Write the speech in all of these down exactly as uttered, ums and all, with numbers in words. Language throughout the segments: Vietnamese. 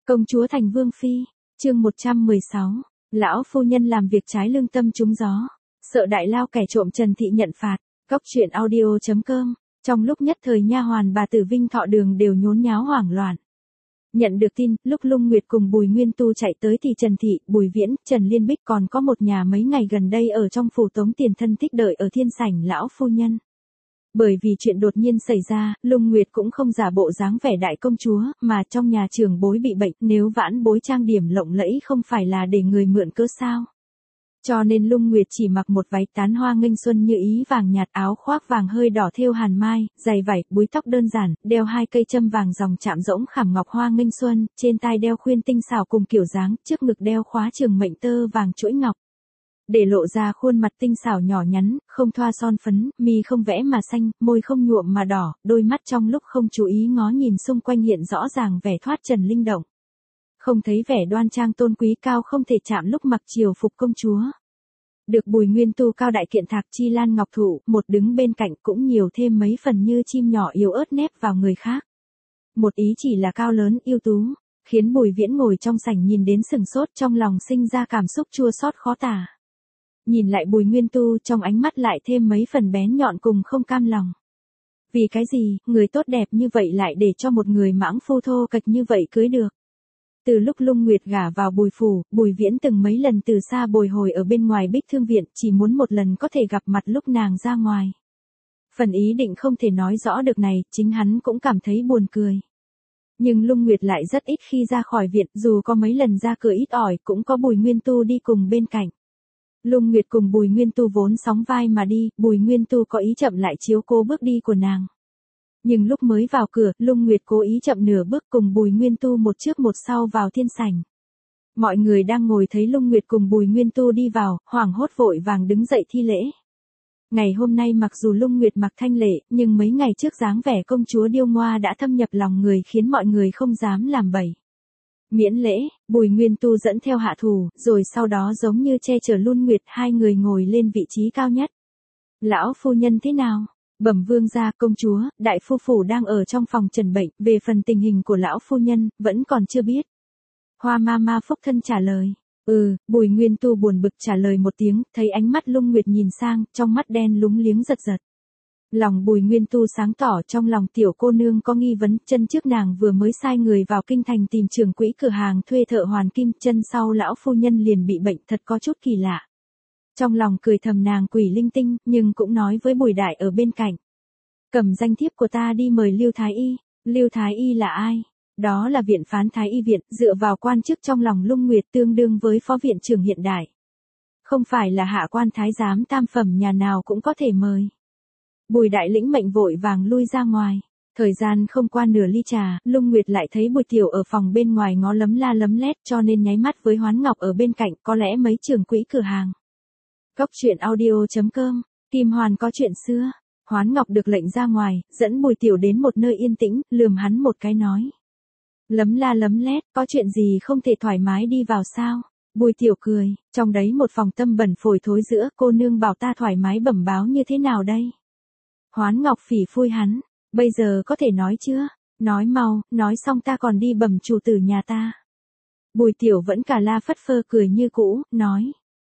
Công chúa thành vương phi, chương một trăm mười sáu, lão phu nhân làm việc trái lương tâm trúng gió, sợ đại lao kẻ trộm Trần Thị nhận phạt, cóc truyện audio chấm com. Trong lúc nhất thời nha hoàn bà tử Vinh Thọ Đường đều nhốn nháo hoảng loạn. Nhận được tin, lúc Lung Nguyệt cùng Bùi Nguyên Tu chạy tới thì Trần Thị, Bùi Viễn, Trần Liên Bích còn có một nhà mấy ngày gần đây ở trong phủ tống tiền thân thích đợi ở thiên sảnh lão phu nhân. Bởi vì chuyện đột nhiên xảy ra, Lung Nguyệt cũng không giả bộ dáng vẻ đại công chúa, mà trong nhà trưởng bối bị bệnh, nếu vãn bối trang điểm lộng lẫy không phải là để người mượn cớ sao. Cho nên Lung Nguyệt chỉ mặc một váy tán hoa nghênh xuân như ý vàng nhạt, áo khoác vàng hơi đỏ thêu hàn mai, giày vải, búi tóc đơn giản, đeo hai cây châm vàng dòng chạm rỗng khảm ngọc hoa nghênh xuân, trên tai đeo khuyên tinh xảo cùng kiểu dáng, trước ngực đeo khóa trường mệnh tơ vàng chuỗi ngọc. Để lộ ra khuôn mặt tinh xảo nhỏ nhắn, không thoa son phấn, mi không vẽ mà xanh, môi không nhuộm mà đỏ, đôi mắt trong lúc không chú ý ngó nhìn xung quanh hiện rõ ràng vẻ thoát trần linh động. Không thấy vẻ đoan trang tôn quý cao không thể chạm lúc mặc triều phục công chúa. Được Bùi Nguyên Tu cao đại kiện thạc chi lan ngọc thụ, một đứng bên cạnh cũng nhiều thêm mấy phần như chim nhỏ yếu ớt nép vào người khác. Một ý chỉ là cao lớn yêu tú, khiến Bùi Viễn ngồi trong sảnh nhìn đến sừng sốt, trong lòng sinh ra cảm xúc chua xót khó tả. Nhìn lại Bùi Nguyên Tu, trong ánh mắt lại thêm mấy phần bén nhọn cùng không cam lòng. Vì cái gì, người tốt đẹp như vậy lại để cho một người mãng phu thô kệch như vậy cưới được. Từ lúc Lung Nguyệt gả vào Bùi phủ, Bùi Viễn từng mấy lần từ xa bồi hồi ở bên ngoài Bích Thương viện, chỉ muốn một lần có thể gặp mặt lúc nàng ra ngoài. Phần ý định không thể nói rõ được này, chính hắn cũng cảm thấy buồn cười. Nhưng Lung Nguyệt lại rất ít khi ra khỏi viện, dù có mấy lần ra cửa ít ỏi cũng có Bùi Nguyên Tu đi cùng bên cạnh. Lung Nguyệt cùng Bùi Nguyên Tu vốn sóng vai mà đi, Bùi Nguyên Tu có ý chậm lại chiếu cố bước đi của nàng. Nhưng lúc mới vào cửa, Lung Nguyệt cố ý chậm nửa bước cùng Bùi Nguyên Tu một trước một sau vào thiên sảnh. Mọi người đang ngồi thấy Lung Nguyệt cùng Bùi Nguyên Tu đi vào, hoảng hốt vội vàng đứng dậy thi lễ. Ngày hôm nay mặc dù Lung Nguyệt mặc thanh lệ, nhưng mấy ngày trước dáng vẻ công chúa điêu ngoa đã thâm nhập lòng người khiến mọi người không dám làm bậy. Miễn lễ, Bùi Nguyên Tu dẫn theo hạ thủ, rồi sau đó giống như che chở Lung Nguyệt, hai người ngồi lên vị trí cao nhất. Lão phu nhân thế nào? Bẩm vương gia, công chúa, đại phu phủ đang ở trong phòng trần bệnh, về phần tình hình của lão phu nhân, vẫn còn chưa biết. Hoa ma ma phúc thân trả lời. Ừ, Bùi Nguyên Tu buồn bực trả lời một tiếng, thấy ánh mắt Lung Nguyệt nhìn sang, trong mắt đen lúng liếng giật giật. Lòng Bùi Nguyên Tu sáng tỏ, trong lòng tiểu cô nương có nghi vấn, chân trước nàng vừa mới sai người vào kinh thành tìm trưởng quỹ cửa hàng thuê thợ hoàn kim, chân sau lão phu nhân liền bị bệnh, thật có chút kỳ lạ. Trong lòng cười thầm nàng quỷ linh tinh, nhưng cũng nói với Bùi Đại ở bên cạnh. Cầm danh thiếp của ta đi mời Lưu Thái Y. Lưu Thái Y là ai? Đó là viện phán Thái Y viện, dựa vào quan chức trong lòng Lung Nguyệt tương đương với phó viện trưởng hiện đại. Không phải là hạ quan thái giám tam phẩm nhà nào cũng có thể mời. Bùi Đại lĩnh mệnh vội vàng lui ra ngoài. Thời gian không qua nửa ly trà, Lung Nguyệt lại thấy Bùi Tiểu ở phòng bên ngoài ngó lấm la lấm lét, cho nên nháy mắt với Hoán Ngọc ở bên cạnh, có lẽ mấy trưởng quỹ cửa hàng. Cóc truyện audio chấm com, Kim Hoàn có chuyện xưa. Hoán Ngọc được lệnh ra ngoài, dẫn Bùi Tiểu đến một nơi yên tĩnh, lườm hắn một cái nói. Lấm la lấm lét, có chuyện gì không thể thoải mái đi vào sao? Bùi Tiểu cười, trong đấy một phòng tâm bẩn phổi thối giữa, cô nương bảo ta thoải mái bẩm báo như thế nào đây? Hoán Ngọc phỉ phui hắn, bây giờ có thể nói chưa? Nói mau, nói xong ta còn đi bẩm chủ tử nhà ta. Bùi Tiểu vẫn cả la phất phơ cười như cũ, nói.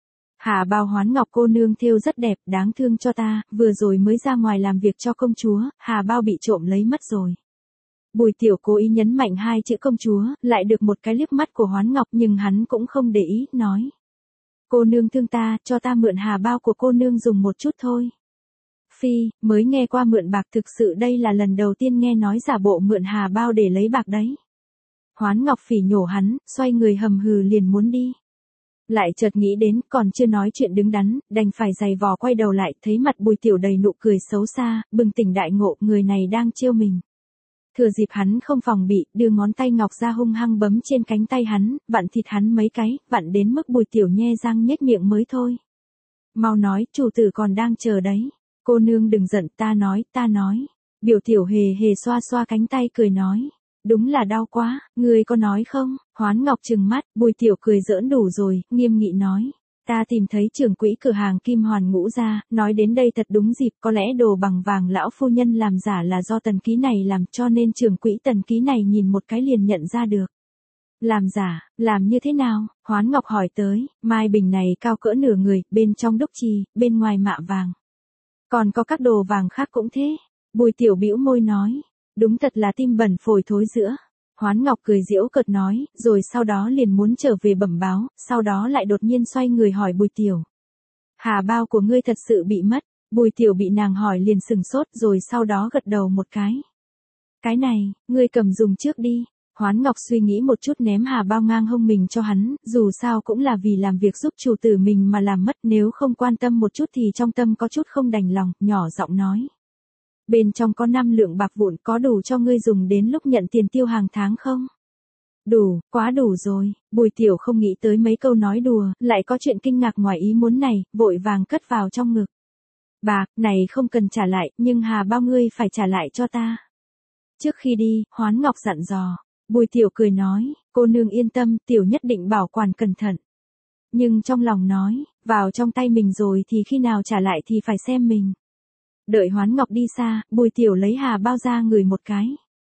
Hà bào Hoán Ngọc cô nương thêu rất đẹp, đáng thương cho ta, vừa rồi mới ra ngoài làm việc cho công chúa, hà bao bị trộm lấy mất rồi. Bùi Tiểu cố ý nhấn mạnh hai chữ công chúa, lại được một cái liếc mắt của Hoán Ngọc nhưng hắn cũng không để ý, nói. Cô nương thương ta, cho ta mượn hà bao của cô nương dùng một chút thôi. Phi, mới nghe qua mượn bạc, thực sự đây là lần đầu tiên nghe nói giả bộ mượn hà bao để lấy bạc đấy. Hoán Ngọc phỉ nhổ hắn, xoay người hầm hừ liền muốn đi. Lại chợt nghĩ đến, còn chưa nói chuyện đứng đắn, đành phải giày vò quay đầu lại, thấy mặt Bùi Tiểu đầy nụ cười xấu xa, bừng tỉnh đại ngộ, người này đang trêu mình. Thừa dịp hắn không phòng bị, đưa ngón tay ngọc ra hung hăng bấm trên cánh tay hắn, vặn thịt hắn mấy cái, vặn đến mức Bùi Tiểu nhe răng nhếch miệng mới thôi. Mau nói, chủ tử còn đang chờ đấy. Cô nương đừng giận, ta nói, ta nói. Biểu Tiểu hề hề xoa xoa cánh tay cười nói. Đúng là đau quá, ngươi có nói không? Hoán Ngọc trừng mắt, Bùi Tiểu cười giỡn đủ rồi, nghiêm nghị nói. Ta tìm thấy trưởng quỹ cửa hàng Kim Hoàn Ngũ gia, nói đến đây thật đúng dịp, có lẽ đồ bằng vàng lão phu nhân làm giả là do tần ký này làm, cho nên trưởng quỹ tần ký này nhìn một cái liền nhận ra được. Làm giả, làm như thế nào? Hoán Ngọc hỏi tới, mai bình này cao cỡ nửa người, bên trong đúc chì, bên ngoài mạ vàng. Còn có các đồ vàng khác cũng thế. Bùi Tiểu bĩu môi nói, đúng thật là tim bẩn phổi thối giữa. Hoán Ngọc cười giễu cợt nói, rồi sau đó liền muốn trở về bẩm báo, sau đó lại đột nhiên xoay người hỏi Bùi Tiểu. Hà bao của ngươi thật sự bị mất. Bùi Tiểu bị nàng hỏi liền sừng sốt rồi sau đó gật đầu một cái. Cái này, ngươi cầm dùng trước đi. Hoán Ngọc suy nghĩ một chút ném hà bao ngang hông mình cho hắn, dù sao cũng là vì làm việc giúp chủ tử mình mà làm mất, nếu không quan tâm một chút thì trong tâm có chút không đành lòng, nhỏ giọng nói. Bên trong có năm lượng bạc vụn, có đủ cho ngươi dùng đến lúc nhận tiền tiêu hàng tháng không? Đủ, quá đủ rồi. Bùi Tiểu không nghĩ tới mấy câu nói đùa, lại có chuyện kinh ngạc ngoài ý muốn này, vội vàng cất vào trong ngực. Bạc, này không cần trả lại, nhưng hà bao ngươi phải trả lại cho ta. Trước khi đi, Hoán Ngọc dặn dò. Bùi Tiểu cười nói, cô nương yên tâm, Tiểu nhất định bảo quản cẩn thận. Nhưng trong lòng nói, vào trong tay mình rồi thì khi nào trả lại thì phải xem mình. Đợi Hoán Ngọc đi xa, Bùi Tiểu lấy hà bao ra ngửi một cái.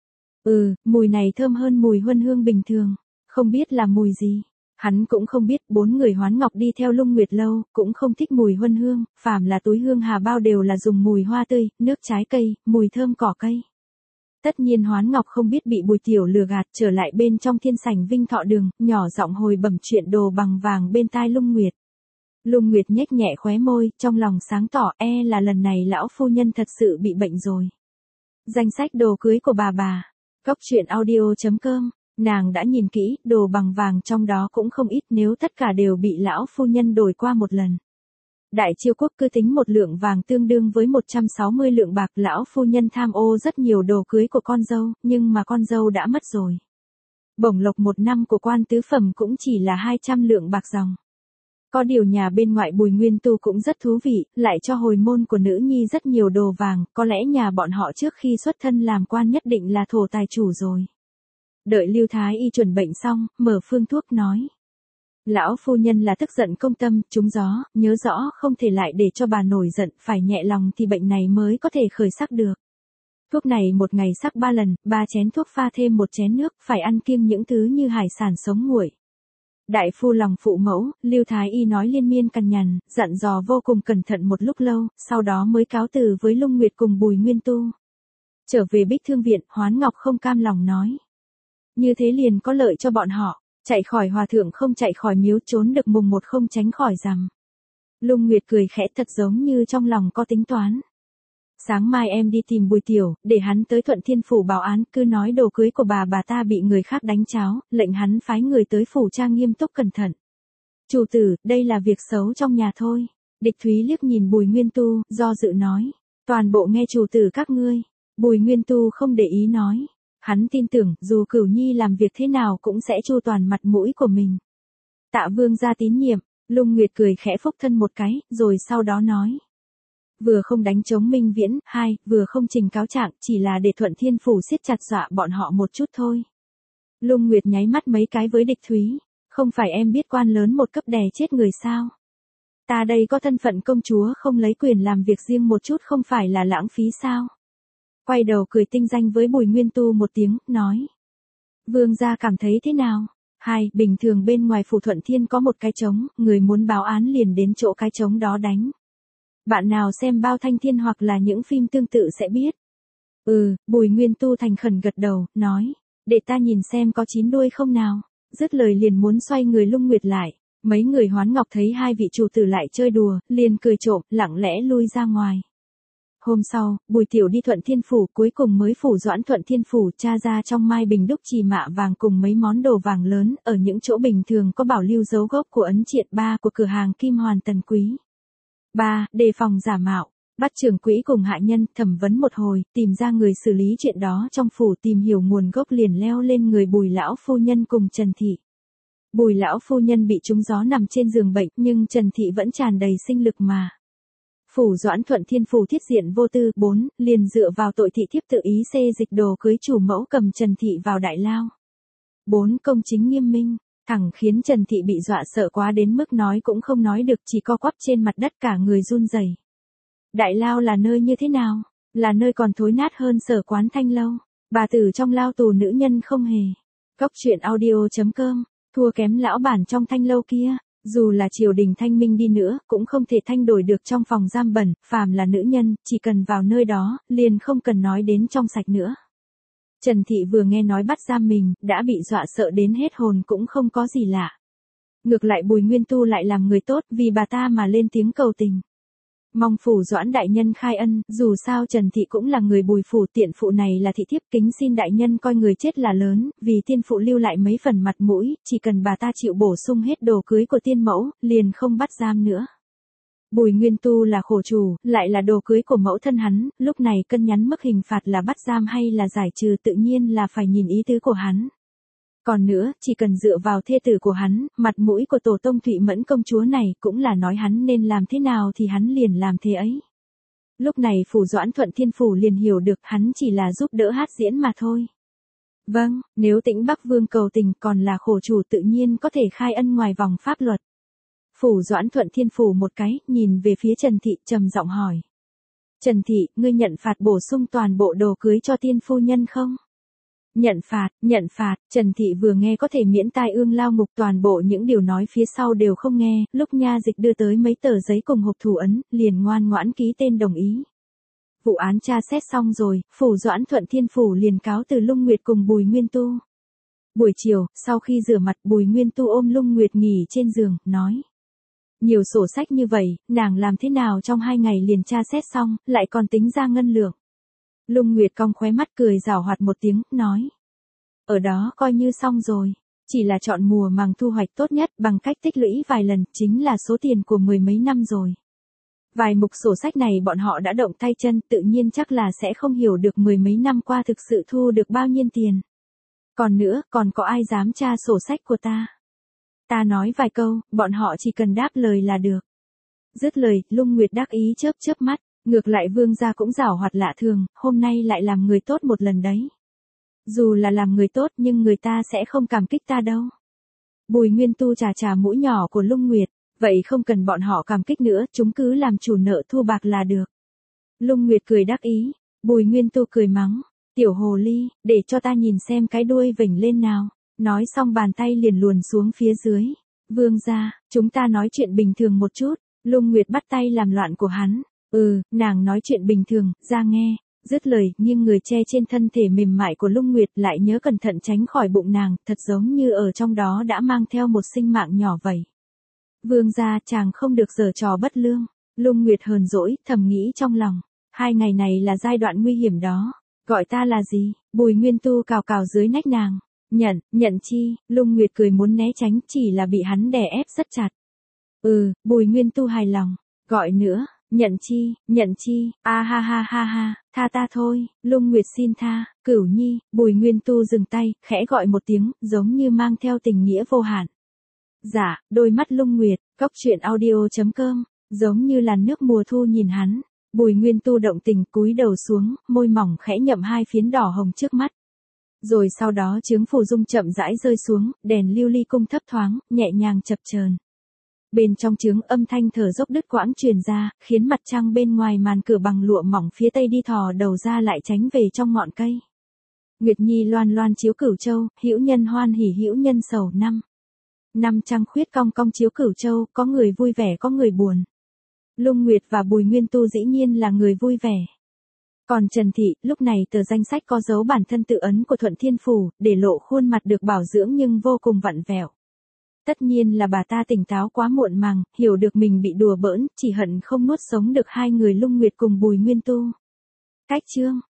Ừ, mùi này thơm hơn mùi huân hương bình thường, không biết là mùi gì. Hắn cũng không biết, bốn người Hoán Ngọc đi theo Lung Nguyệt lâu, cũng không thích mùi huân hương, phàm là túi hương hà bao đều là dùng mùi hoa tươi, nước trái cây, mùi thơm cỏ cây. Tất nhiên Hoán Ngọc không biết bị Bùi Tiểu lừa gạt, trở lại bên trong thiên sảnh Vinh Thọ Đường, nhỏ giọng hồi bẩm chuyện đồ bằng vàng bên tai Lung Nguyệt. Lung Nguyệt nhếch nhẹ khóe môi, trong lòng sáng tỏ, e là lần này lão phu nhân thật sự bị bệnh rồi. Danh sách đồ cưới của bà bà. Góc truyện audio chấm com, nàng đã nhìn kỹ, đồ bằng vàng trong đó cũng không ít, nếu tất cả đều bị lão phu nhân đổi qua một lần. Đại Chiêu quốc cứ tính một lượng vàng tương đương với một trăm sáu mươi lượng bạc, lão phu nhân tham ô rất nhiều đồ cưới của con dâu, nhưng mà con dâu đã mất rồi. Bổng lộc một năm của quan tứ phẩm cũng chỉ là hai trăm lượng bạc dòng. Có điều nhà bên ngoại Bùi Nguyên Tu cũng rất thú vị, lại cho hồi môn của nữ nhi rất nhiều đồ vàng, có lẽ nhà bọn họ trước khi xuất thân làm quan nhất định là thổ tài chủ rồi. Đợi Lưu Thái Y chuẩn bệnh xong, mở phương thuốc nói. Lão phu nhân là tức giận công tâm, trúng gió, nhớ rõ không thể lại để cho bà nổi giận, phải nhẹ lòng thì bệnh này mới có thể khởi sắc được. Thuốc này một ngày sắc ba lần, ba chén thuốc pha thêm một chén nước, phải ăn kiêng những thứ như hải sản sống nguội. Đại phu lòng phụ mẫu, Lưu Thái Y nói liên miên cằn nhằn, dặn dò vô cùng cẩn thận một lúc lâu, sau đó mới cáo từ với Lung Nguyệt cùng Bùi Nguyên Tu. Trở về Bích Thương Viện, Hoán Ngọc không cam lòng nói. Như thế liền có lợi cho bọn họ, chạy khỏi hòa thượng không chạy khỏi miếu, trốn được mùng một không tránh khỏi rằm. Lung Nguyệt cười khẽ thật giống như trong lòng có tính toán. Sáng mai em đi tìm Bùi Tiểu, để hắn tới Thuận Thiên Phủ báo án, cứ nói đồ cưới của bà bà ta bị người khác đánh cháo, lệnh hắn phái người tới phủ trang nghiêm túc cẩn thận. Chủ tử, đây là việc xấu trong nhà thôi. Địch Thúy liếc nhìn Bùi Nguyên Tu, do dự nói. Toàn bộ nghe chủ tử các ngươi. Bùi Nguyên Tu không để ý nói. Hắn tin tưởng, dù Cửu Nhi làm việc thế nào cũng sẽ chu toàn mặt mũi của mình. Tạ Vương ra tín nhiệm, Lung Nguyệt cười khẽ phúc thân một cái, rồi sau đó nói. Vừa không đánh chống Minh Viễn, hai, vừa không trình cáo trạng, chỉ là để Thuận Thiên Phủ siết chặt dọa bọn họ một chút thôi. Lung Nguyệt nháy mắt mấy cái với Địch Thúy, không phải em biết quan lớn một cấp đè chết người sao? Ta đây có thân phận công chúa không lấy quyền làm việc riêng một chút không phải là lãng phí sao? Quay đầu cười tinh danh với Bùi Nguyên Tu một tiếng, nói. Vương gia cảm thấy thế nào? Hai, bình thường bên ngoài phủ Thuận Thiên có một cái trống, người muốn báo án liền đến chỗ cái trống đó đánh. Bạn nào xem Bao Thanh Thiên hoặc là những phim tương tự sẽ biết. Ừ, Bùi Nguyên Tu thành khẩn gật đầu, nói. Để ta nhìn xem có chín đuôi không nào. Dứt lời liền muốn xoay người Lung Nguyệt lại. Mấy người Hoán Ngọc thấy hai vị chủ tử lại chơi đùa, liền cười trộm, lặng lẽ lui ra ngoài. Hôm sau, Bùi Tiểu đi Thuận Thiên Phủ, cuối cùng mới phủ doãn Thuận Thiên Phủ, tra ra trong mai bình đúc chì mạ vàng cùng mấy món đồ vàng lớn, ở những chỗ bình thường có bảo lưu dấu gốc của ấn triện ba của cửa hàng Kim Hoàn Tần Quý. ba. Đề phòng giả mạo. Bắt trưởng quỹ cùng hạ nhân, thẩm vấn một hồi, tìm ra người xử lý chuyện đó trong phủ, tìm hiểu nguồn gốc liền leo lên người Bùi lão phu nhân cùng Trần Thị. Bùi lão phu nhân bị trúng gió nằm trên giường bệnh, nhưng Trần Thị vẫn tràn đầy sinh lực mà. Phủ doãn Thuận Thiên Phủ thiết diện vô tư. bốn. Liền dựa vào tội thị thiếp tự ý xê dịch đồ cưới chủ mẫu cầm Trần Thị vào đại lao. bốn. Công chính nghiêm minh. Thẳng khiến Trần Thị bị dọa sợ quá đến mức nói cũng không nói được, chỉ co quắp trên mặt đất cả người run rẩy. Đại lao là nơi như thế nào? Là nơi còn thối nát hơn Sở Quán Thanh lâu. Bà tử trong lao tù nữ nhân không hề. Cốc truyện audio chấm com, thua kém lão bản trong thanh lâu kia, dù là triều đình thanh minh đi nữa, cũng không thể thanh đổi được trong phòng giam bẩn, phàm là nữ nhân, chỉ cần vào nơi đó, liền không cần nói đến trong sạch nữa. Trần Thị vừa nghe nói bắt giam mình, đã bị dọa sợ đến hết hồn cũng không có gì lạ. Ngược lại Bùi Nguyên Tu lại làm người tốt, vì bà ta mà lên tiếng cầu tình. Mong phủ Doãn đại nhân khai ân, dù sao Trần Thị cũng là người Bùi phủ, tiện phụ này là thị thiếp, kính xin đại nhân coi người chết là lớn, vì tiên phụ lưu lại mấy phần mặt mũi, chỉ cần bà ta chịu bổ sung hết đồ cưới của tiên mẫu, liền không bắt giam nữa. Bùi Nguyên Tu là khổ chủ, lại là đồ cưới của mẫu thân hắn, lúc này cân nhắn mức hình phạt là bắt giam hay là giải trừ tự nhiên là phải nhìn ý tứ của hắn. Còn nữa, chỉ cần dựa vào thê tử của hắn, mặt mũi của tổ tông Thụy Mẫn công chúa này cũng là nói hắn nên làm thế nào thì hắn liền làm thế ấy. Lúc này phủ Doãn Thuận Thiên Phủ liền hiểu được hắn chỉ là giúp đỡ hát diễn mà thôi. Vâng, nếu Tĩnh Bắc Vương cầu tình còn là khổ chủ tự nhiên có thể khai ân ngoài vòng pháp luật. Phủ Doãn Thuận Thiên Phủ một cái, nhìn về phía Trần Thị trầm giọng hỏi. Trần Thị, ngươi nhận phạt bổ sung toàn bộ đồ cưới cho tiên phu nhân không? Nhận phạt, nhận phạt, Trần Thị vừa nghe có thể miễn tai ương lao ngục, toàn bộ những điều nói phía sau đều không nghe, lúc nha dịch đưa tới mấy tờ giấy cùng hộp thủ ấn, liền ngoan ngoãn ký tên đồng ý. Vụ án tra xét xong rồi, Phủ Doãn Thuận Thiên Phủ liền cáo từ Lung Nguyệt cùng Bùi Nguyên Tu. Buổi chiều, sau khi rửa mặt, Bùi Nguyên Tu ôm Lung Nguyệt nghỉ trên giường, nói. Nhiều sổ sách như vậy, nàng làm thế nào trong hai ngày liền tra xét xong, lại còn tính ra ngân lượng. Lung Nguyệt cong khóe mắt cười giảo hoạt một tiếng, nói. Ở đó coi như xong rồi, chỉ là chọn mùa màng thu hoạch tốt nhất bằng cách tích lũy vài lần, chính là số tiền của mười mấy năm rồi. Vài mục sổ sách này bọn họ đã động tay chân, tự nhiên chắc là sẽ không hiểu được mười mấy năm qua thực sự thu được bao nhiêu tiền. Còn nữa, còn có ai dám tra sổ sách của ta? Ta nói vài câu, bọn họ chỉ cần đáp lời là được. Dứt lời, Lung Nguyệt đắc ý chớp chớp mắt. Ngược lại Vương gia cũng giảo hoạt lạ thường, hôm nay lại làm người tốt một lần đấy. Dù là làm người tốt nhưng người ta sẽ không cảm kích ta đâu. Bùi Nguyên Tu chà chà mũi nhỏ của Lung Nguyệt, vậy không cần bọn họ cảm kích nữa, chúng cứ làm chủ nợ thu bạc là được. Lung Nguyệt cười đắc ý, Bùi Nguyên Tu cười mắng, tiểu hồ ly, để cho ta nhìn xem cái đuôi vểnh lên nào. Nói xong bàn tay liền luồn xuống phía dưới. Vương gia, chúng ta nói chuyện bình thường một chút. Lung Nguyệt bắt tay làm loạn của hắn. Ừ, nàng nói chuyện bình thường, ra nghe. Dứt lời, nhưng người che trên thân thể mềm mại của Lung Nguyệt lại nhớ cẩn thận tránh khỏi bụng nàng, thật giống như ở trong đó đã mang theo một sinh mạng nhỏ vậy. Vương gia, chàng không được giở trò bất lương. Lung Nguyệt hờn dỗi, thầm nghĩ trong lòng. Hai ngày này là giai đoạn nguy hiểm đó. Gọi ta là gì? Bùi Nguyên Tu cào cào dưới nách nàng. Nhận, nhận chi? Lung Nguyệt cười muốn né tránh, chỉ là bị hắn đè ép rất chặt. Ừ, Bùi Nguyên Tu hài lòng. Gọi nữa. Nhận chi, nhận chi, a ha ha ha ha, tha ta thôi, Lung Nguyệt xin tha, Cửu Nhi. Bùi Nguyên Tu dừng tay, khẽ gọi một tiếng, giống như mang theo tình nghĩa vô hạn. Dạ, đôi mắt Lung Nguyệt, cốc truyện audio chấm com, giống như làn nước mùa thu nhìn hắn. Bùi Nguyên Tu động tình cúi đầu xuống, môi mỏng khẽ nhậm hai phiến đỏ hồng trước mắt. Rồi sau đó chướng phù dung chậm rãi rơi xuống, đèn lưu ly cung thấp thoáng, nhẹ nhàng chập chờn. Bên trong chướng âm thanh thở dốc đứt quãng truyền ra, khiến mặt trăng bên ngoài màn cửa bằng lụa mỏng phía tây đi thò đầu ra lại tránh về trong ngọn cây. Nguyệt Nhi loan loan chiếu Cửu Châu, hữu nhân hoan hỉ hữu nhân sầu năm. Năm trăng khuyết cong cong chiếu Cửu Châu, có người vui vẻ có người buồn. Lung Nguyệt và Bùi Nguyên Tu dĩ nhiên là người vui vẻ. Còn Trần Thị, lúc này tờ danh sách có dấu bản thân tự ấn của Thuận Thiên Phủ, để lộ khuôn mặt được bảo dưỡng nhưng vô cùng vặn vẹo. Tất nhiên là bà ta tỉnh táo quá muộn màng, hiểu được mình bị đùa bỡn, chỉ hận không nuốt sống được hai người Lung Nguyệt cùng Bùi Nguyên Tu. Cách chương